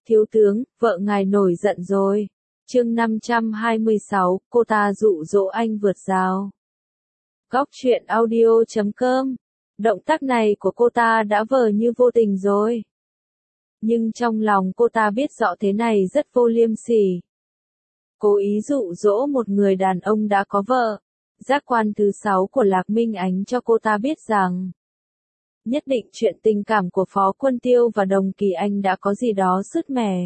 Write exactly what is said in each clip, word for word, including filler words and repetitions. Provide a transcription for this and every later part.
Thiếu tướng, vợ ngài nổi giận rồi. Chương năm trăm hai mươi sáu, cô ta dụ dỗ anh vượt rào. Góc truyện audio chấm com. Động tác này của cô ta đã vờ như vô tình rồi. Nhưng trong lòng cô ta biết rõ thế này rất vô liêm sỉ. Cố ý dụ dỗ một người đàn ông đã có vợ. Giác quan thứ sáu của Lạc Minh Ánh cho cô ta biết rằng nhất định chuyện tình cảm của Phó Quân Tiêu và Đồng Kỳ Anh đã có gì đó sứt mẻ.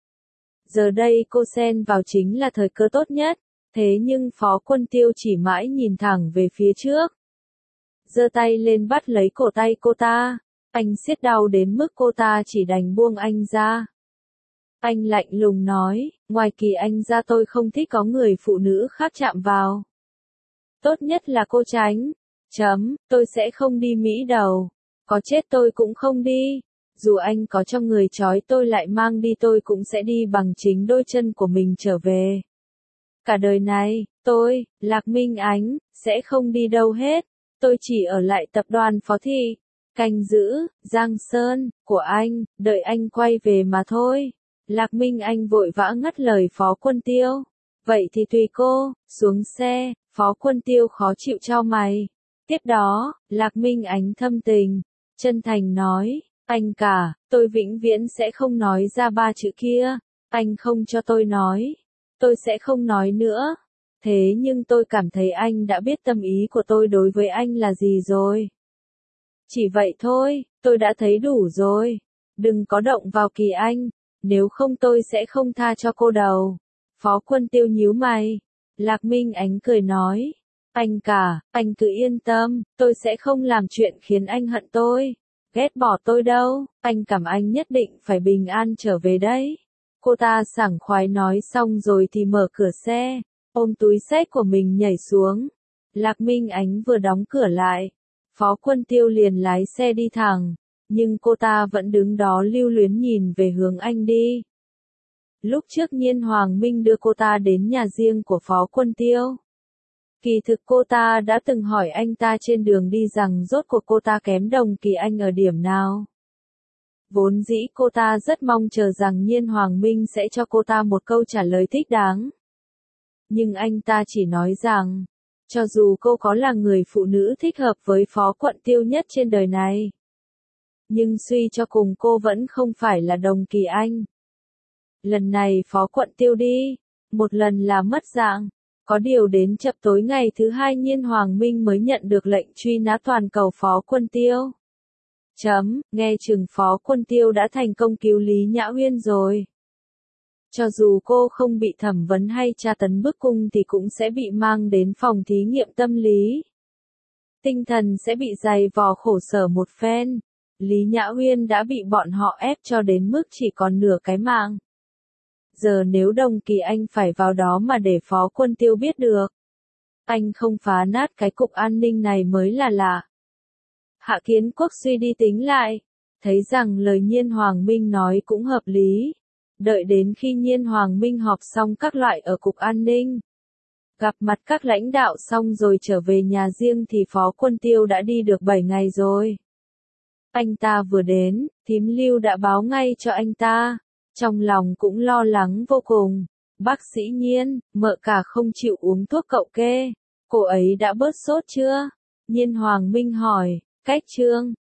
Giờ đây cô xen vào chính là thời cơ tốt nhất, thế nhưng Phó Quân Tiêu chỉ mãi nhìn thẳng về phía trước. Giơ tay lên bắt lấy cổ tay cô ta, anh siết đau đến mức cô ta chỉ đành buông anh ra. Anh lạnh lùng nói, ngoài Kỳ Anh ra tôi không thích có người phụ nữ khác chạm vào. Tốt nhất là cô tránh. Chấm, tôi sẽ không đi Mỹ đâu. Có chết tôi cũng không đi. Dù anh có trong người trói tôi lại mang đi tôi cũng sẽ đi bằng chính đôi chân của mình trở về. Cả đời này, tôi, Lạc Minh Ánh, sẽ không đi đâu hết. Tôi chỉ ở lại tập đoàn Phó Thị, canh giữ, Giang Sơn, của anh, đợi anh quay về mà thôi. Lạc Minh Anh vội vã ngắt lời Phó Quân Tiêu. Vậy thì tùy cô, xuống xe. Phó Quân Tiêu khó chịu chau mày. Tiếp đó, Lạc Minh Ánh thâm tình, chân thành nói, anh cả, tôi vĩnh viễn sẽ không nói ra ba chữ kia. Anh không cho tôi nói, tôi sẽ không nói nữa. Thế nhưng tôi cảm thấy anh đã biết tâm ý của tôi đối với anh là gì rồi. Chỉ vậy thôi, tôi đã thấy đủ rồi. Đừng có động vào Kỳ Anh, nếu không tôi sẽ không tha cho cô đâu. Phó Quân Tiêu nhíu mày. Lạc Minh Ánh cười nói, anh cả, anh cứ yên tâm, tôi sẽ không làm chuyện khiến anh hận tôi, ghét bỏ tôi đâu, anh cảm anh nhất định phải bình an trở về đấy. Cô ta sảng khoái nói xong rồi thì mở cửa xe, ôm túi xách của mình nhảy xuống. Lạc Minh Ánh vừa đóng cửa lại, Phó Quân Tiêu liền lái xe đi thẳng, nhưng cô ta vẫn đứng đó lưu luyến nhìn về hướng anh đi. Lúc trước Nhiên Hoàng Minh đưa cô ta đến nhà riêng của Phó Quân Tiêu. Kỳ thực cô ta đã từng hỏi anh ta trên đường đi rằng rốt cuộc cô ta kém Đồng Kỳ Anh ở điểm nào. Vốn dĩ cô ta rất mong chờ rằng Nhiên Hoàng Minh sẽ cho cô ta một câu trả lời thích đáng. Nhưng anh ta chỉ nói rằng, cho dù cô có là người phụ nữ thích hợp với Phó Quân Tiêu nhất trên đời này, nhưng suy cho cùng cô vẫn không phải là Đồng Kỳ Anh. Lần này Phó Quân Tiêu đi, một lần là mất dạng, có điều đến chập tối ngày thứ hai Nhiên Hoàng Minh mới nhận được lệnh truy nã toàn cầu Phó Quân Tiêu. Chấm, nghe chừng Phó Quân Tiêu đã thành công cứu Lý Nhã Uyên rồi. Cho dù cô không bị thẩm vấn hay tra tấn bức cung thì cũng sẽ bị mang đến phòng thí nghiệm tâm lý. Tinh thần sẽ bị dày vò khổ sở một phen. Lý Nhã Uyên đã bị bọn họ ép cho đến mức chỉ còn nửa cái mạng. Giờ nếu Đồng Kỳ Anh phải vào đó mà để Phó Quân Tiêu biết được, anh không phá nát cái cục an ninh này mới là lạ. Hạ Kiến Quốc suy đi tính lại, thấy rằng lời Nhiên Hoàng Minh nói cũng hợp lý. Đợi đến khi Nhiên Hoàng Minh họp xong các loại ở cục an ninh, gặp mặt các lãnh đạo xong rồi trở về nhà riêng thì Phó Quân Tiêu đã đi được bảy ngày rồi. Anh ta vừa đến, thím Lưu đã báo ngay cho anh ta. Trong lòng cũng lo lắng vô cùng. Bác sĩ Nhiên, mợ cả không chịu uống thuốc cậu kê. Cô ấy đã bớt sốt chưa? Nhiên Hoàng Minh hỏi, cách trương,